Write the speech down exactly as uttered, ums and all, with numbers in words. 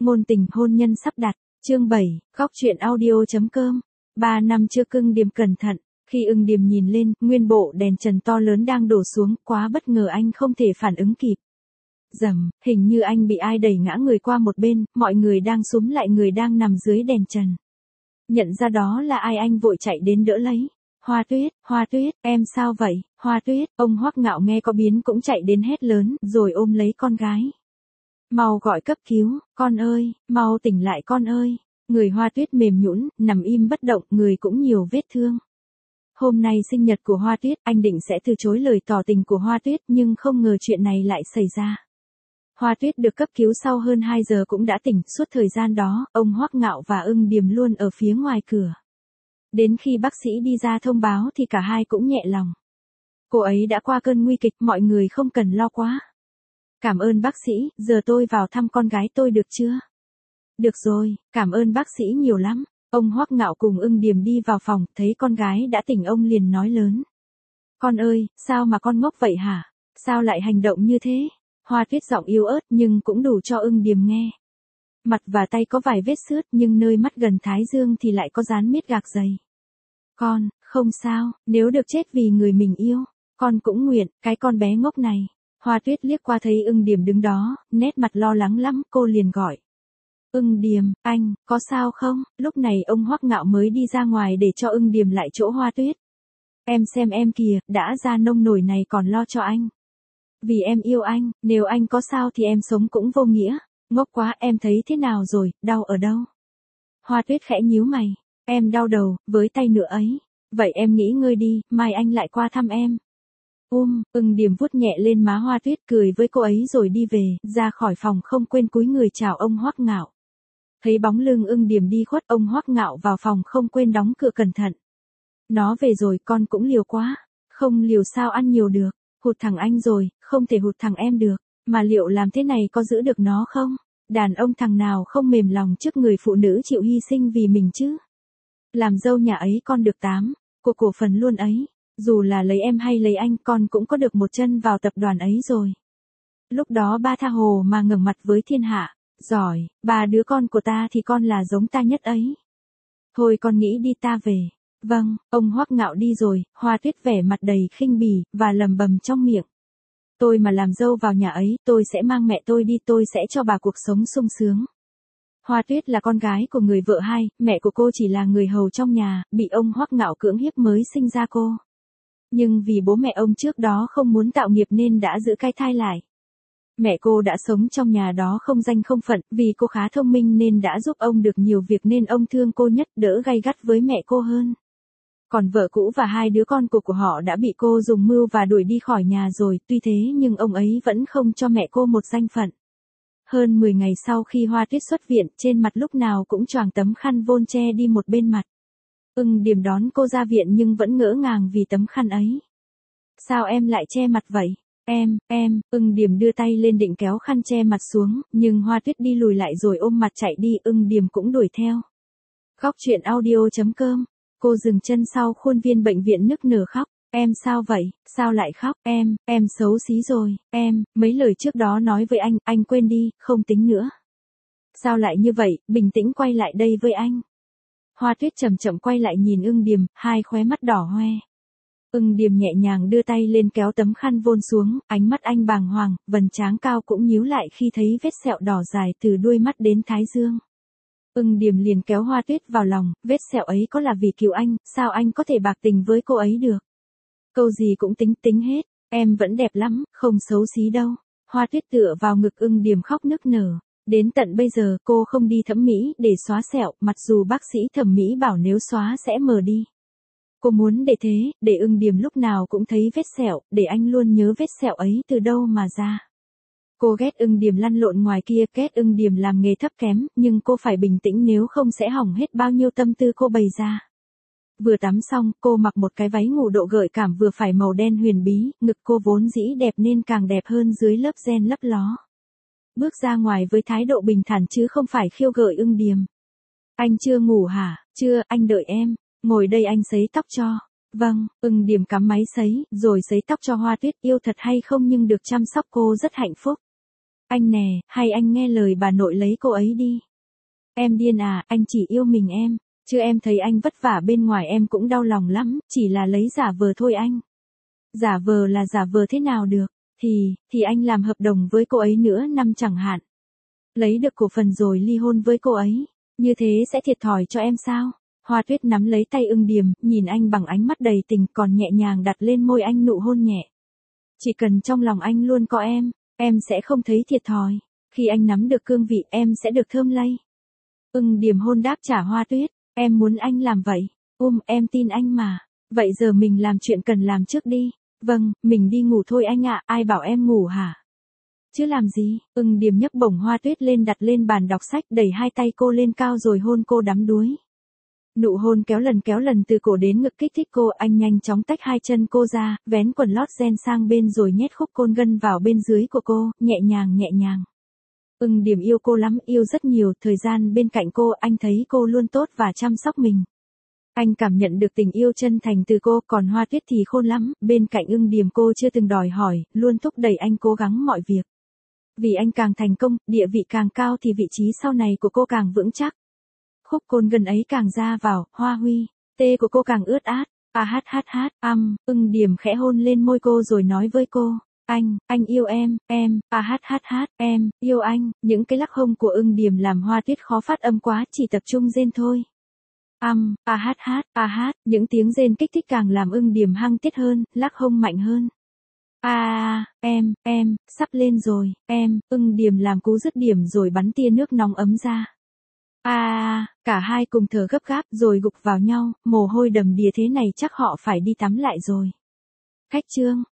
Ngôn tình hôn nhân sắp đặt, chương bảy, góc truyện audio.com. Ba năm chưa ưng Điềm cẩn thận, khi ưng Điềm nhìn lên, nguyên bộ đèn trần to lớn đang đổ xuống, quá bất ngờ anh không thể phản ứng kịp. Rầm, hình như anh bị ai đẩy ngã người qua một bên, mọi người đang súm lại người đang nằm dưới đèn trần. Nhận ra đó là ai anh vội chạy đến đỡ lấy. Hoa Tuyết, Hoa Tuyết, em sao vậy, Hoa Tuyết, ông Hoắc Ngạo nghe có biến cũng chạy đến hét lớn, rồi ôm lấy con gái. Mau gọi cấp cứu, con ơi, mau tỉnh lại con ơi. Người Hoa Tuyết mềm nhũn, nằm im bất động, người cũng nhiều vết thương. Hôm nay sinh nhật của Hoa Tuyết, anh định sẽ từ chối lời tỏ tình của Hoa Tuyết nhưng không ngờ chuyện này lại xảy ra. Hoa Tuyết được cấp cứu sau hơn hai giờ cũng đã tỉnh, suốt thời gian đó, ông Hoắc Ngạo và ưng Điềm luôn ở phía ngoài cửa. Đến khi bác sĩ đi ra thông báo thì cả hai cũng nhẹ lòng. Cô ấy đã qua cơn nguy kịch, mọi người không cần lo quá. Cảm ơn bác sĩ, giờ tôi vào thăm con gái tôi được chưa? Được rồi, cảm ơn bác sĩ nhiều lắm. Ông Hoắc Ngạo cùng ưng Điềm đi vào phòng, thấy con gái đã tỉnh ông liền nói lớn. Con ơi, sao mà con ngốc vậy hả? Sao lại hành động như thế? Hoa Tuyết giọng yếu ớt nhưng cũng đủ cho ưng Điềm nghe. Mặt và tay có vài vết xước nhưng nơi mắt gần thái dương thì lại có dán miết gạc dày. Con, không sao, nếu được chết vì người mình yêu, con cũng nguyện, cái con bé ngốc này. Hoa Tuyết liếc qua thấy ưng Điềm đứng đó, nét mặt lo lắng lắm, cô liền gọi. Ưng Điềm, anh, có sao không? Lúc này ông Hoắc Ngạo mới đi ra ngoài để cho ưng Điềm lại chỗ Hoa Tuyết. Em xem em kìa, đã ra nông nổi này còn lo cho anh. Vì em yêu anh, nếu anh có sao thì em sống cũng vô nghĩa. Ngốc quá, em thấy thế nào rồi, đau ở đâu? Hoa Tuyết khẽ nhíu mày. Em đau đầu, với tay nữa ấy. Vậy em nghỉ ngơi đi, mai anh lại qua thăm em. Um, ưng Điềm vuốt nhẹ lên má Hoa Tuyết cười với cô ấy rồi đi về, ra khỏi phòng không quên cúi người chào ông Hoắc Ngạo. Thấy bóng lưng ưng Điềm đi khuất, ông Hoắc Ngạo vào phòng không quên đóng cửa cẩn thận. Nó về rồi, con cũng liều quá. Không liều sao ăn nhiều được, hụt thằng anh rồi, không thể hụt thằng em được, mà liệu làm thế này có giữ được nó không? Đàn ông thằng nào không mềm lòng trước người phụ nữ chịu hy sinh vì mình chứ? Làm dâu nhà ấy con được tám, của cổ phần luôn ấy. Dù là lấy em hay lấy anh, con cũng có được một chân vào tập đoàn ấy rồi. Lúc đó ba tha hồ mà ngẩng mặt với thiên hạ. Giỏi, ba đứa con của ta thì con là giống ta nhất ấy. Thôi con nghĩ đi, ta về. Vâng, ông Hoắc Ngạo đi rồi, Hoa Tuyết vẻ mặt đầy khinh bỉ, và lầm bầm trong miệng. Tôi mà làm dâu vào nhà ấy, tôi sẽ mang mẹ tôi đi, tôi sẽ cho bà cuộc sống sung sướng. Hoa Tuyết là con gái của người vợ hai, mẹ của cô chỉ là người hầu trong nhà, bị ông Hoắc Ngạo cưỡng hiếp mới sinh ra cô. Nhưng vì bố mẹ ông trước đó không muốn tạo nghiệp nên đã giữ cái thai lại. Mẹ cô đã sống trong nhà đó không danh không phận, vì cô khá thông minh nên đã giúp ông được nhiều việc nên ông thương cô nhất, đỡ gay gắt với mẹ cô hơn. Còn vợ cũ và hai đứa con của của họ đã bị cô dùng mưu và đuổi đi khỏi nhà rồi, tuy thế nhưng ông ấy vẫn không cho mẹ cô một danh phận. Hơn mười ngày sau khi Hoa Tuyết xuất viện, trên mặt lúc nào cũng choàng tấm khăn vôn che đi một bên mặt. Ưng Điềm đón cô ra viện nhưng vẫn ngỡ ngàng vì tấm khăn ấy. Sao em lại che mặt vậy? Em, em, ưng Điềm đưa tay lên định kéo khăn che mặt xuống, nhưng Hoa Tuyết đi lùi lại rồi ôm mặt chạy đi, ưng Điềm cũng đuổi theo. Góc truyện audio.com. Cô dừng chân sau khuôn viên bệnh viện nức nở khóc. Em sao vậy, sao lại khóc, em, em xấu xí rồi, em, mấy lời trước đó nói với anh, anh quên đi, không tính nữa. Sao lại như vậy, bình tĩnh quay lại đây với anh. Hoa Tuyết chậm chậm quay lại nhìn ưng Điềm, hai khóe mắt đỏ hoe. Ưng Điềm nhẹ nhàng đưa tay lên kéo tấm khăn vôn xuống, ánh mắt anh bàng hoàng, vầng trán cao cũng nhíu lại khi thấy vết sẹo đỏ dài từ đuôi mắt đến thái dương. Ưng Điềm liền kéo Hoa Tuyết vào lòng, vết sẹo ấy có là vì cứu anh, sao anh có thể bạc tình với cô ấy được? Câu gì cũng tính tính hết, em vẫn đẹp lắm, không xấu xí đâu. Hoa Tuyết tựa vào ngực ưng Điềm khóc nức nở. Đến tận bây giờ cô không đi thẩm mỹ để xóa sẹo, mặc dù bác sĩ thẩm mỹ bảo nếu xóa sẽ mờ đi. Cô muốn để thế, để ưng Điềm lúc nào cũng thấy vết sẹo, để anh luôn nhớ vết sẹo ấy từ đâu mà ra. Cô ghét ưng Điềm lăn lộn ngoài kia, ghét ưng Điềm làm nghề thấp kém, nhưng cô phải bình tĩnh nếu không sẽ hỏng hết bao nhiêu tâm tư cô bày ra. Vừa tắm xong, cô mặc một cái váy ngủ độ gợi cảm vừa phải màu đen huyền bí, ngực cô vốn dĩ đẹp nên càng đẹp hơn dưới lớp ren lấp ló. Bước ra ngoài với thái độ bình thản chứ không phải khiêu gợi ưng Điềm. Anh chưa ngủ hả? Chưa, anh đợi em. Ngồi đây anh sấy tóc cho. Vâng, ưng Điềm cắm máy sấy, rồi sấy tóc cho Hoa Tuyết, yêu thật hay không nhưng được chăm sóc cô rất hạnh phúc. Anh nè, hay anh nghe lời bà nội lấy cô ấy đi. Em điên à, anh chỉ yêu mình em, chứ em thấy anh vất vả bên ngoài em cũng đau lòng lắm, chỉ là lấy giả vờ thôi anh. Giả vờ là giả vờ thế nào được, thì, thì anh làm hợp đồng với cô ấy nữa năm chẳng hạn. Lấy được cổ phần rồi ly hôn với cô ấy, như thế sẽ thiệt thòi cho em sao? Hoa Tuyết nắm lấy tay Ưng Điềm, nhìn anh bằng ánh mắt đầy tình còn nhẹ nhàng đặt lên môi anh nụ hôn nhẹ. Chỉ cần trong lòng anh luôn có em, em sẽ không thấy thiệt thòi. Khi anh nắm được cương vị em sẽ được thơm lây. Ưng Điềm hôn đáp trả Hoa Tuyết, em muốn anh làm vậy. Um, em tin anh mà. Vậy giờ mình làm chuyện cần làm trước đi. Vâng, mình đi ngủ thôi anh ạ, ai bảo em ngủ hả? Chứ làm gì? Ưng Điềm nhấc bổng Hoa Tuyết lên đặt lên bàn đọc sách, đẩy hai tay cô lên cao rồi hôn cô đắm đuối. Nụ hôn kéo lần kéo lần từ cổ đến ngực kích thích cô, anh nhanh chóng tách hai chân cô ra, vén quần lót ren sang bên rồi nhét khúc côn gân vào bên dưới của cô, nhẹ nhàng nhẹ nhàng. Ưng Điềm yêu cô lắm, yêu rất nhiều, thời gian bên cạnh cô anh thấy cô luôn tốt và chăm sóc mình. Anh cảm nhận được tình yêu chân thành từ cô, còn Hoa Tuyết thì khôn lắm, bên cạnh Ưng Điềm cô chưa từng đòi hỏi, luôn thúc đẩy anh cố gắng mọi việc. Vì anh càng thành công, địa vị càng cao thì vị trí sau này của cô càng vững chắc. Khúc côn gần ấy càng ra vào, Hoa Huy, tê của cô càng ướt át, a hát hát hát, âm, Ưng Điềm khẽ hôn lên môi cô rồi nói với cô, anh, anh yêu em, em, a hát hát hát, em, yêu anh, những cái lắc hông của Ưng Điềm làm Hoa Tuyết khó phát âm quá, chỉ tập trung rên thôi. Âm, a hát hát, a hát, những tiếng rên kích thích càng làm Ưng Điềm hăng tiết hơn, lắc hông mạnh hơn. A, à, em, em, sắp lên rồi, em, Ưng Điềm làm cú dứt điểm rồi bắn tia nước nóng ấm ra. A, à, cả hai cùng thở gấp gáp rồi gục vào nhau, mồ hôi đầm đìa thế này chắc họ phải đi tắm lại rồi. Khách trương.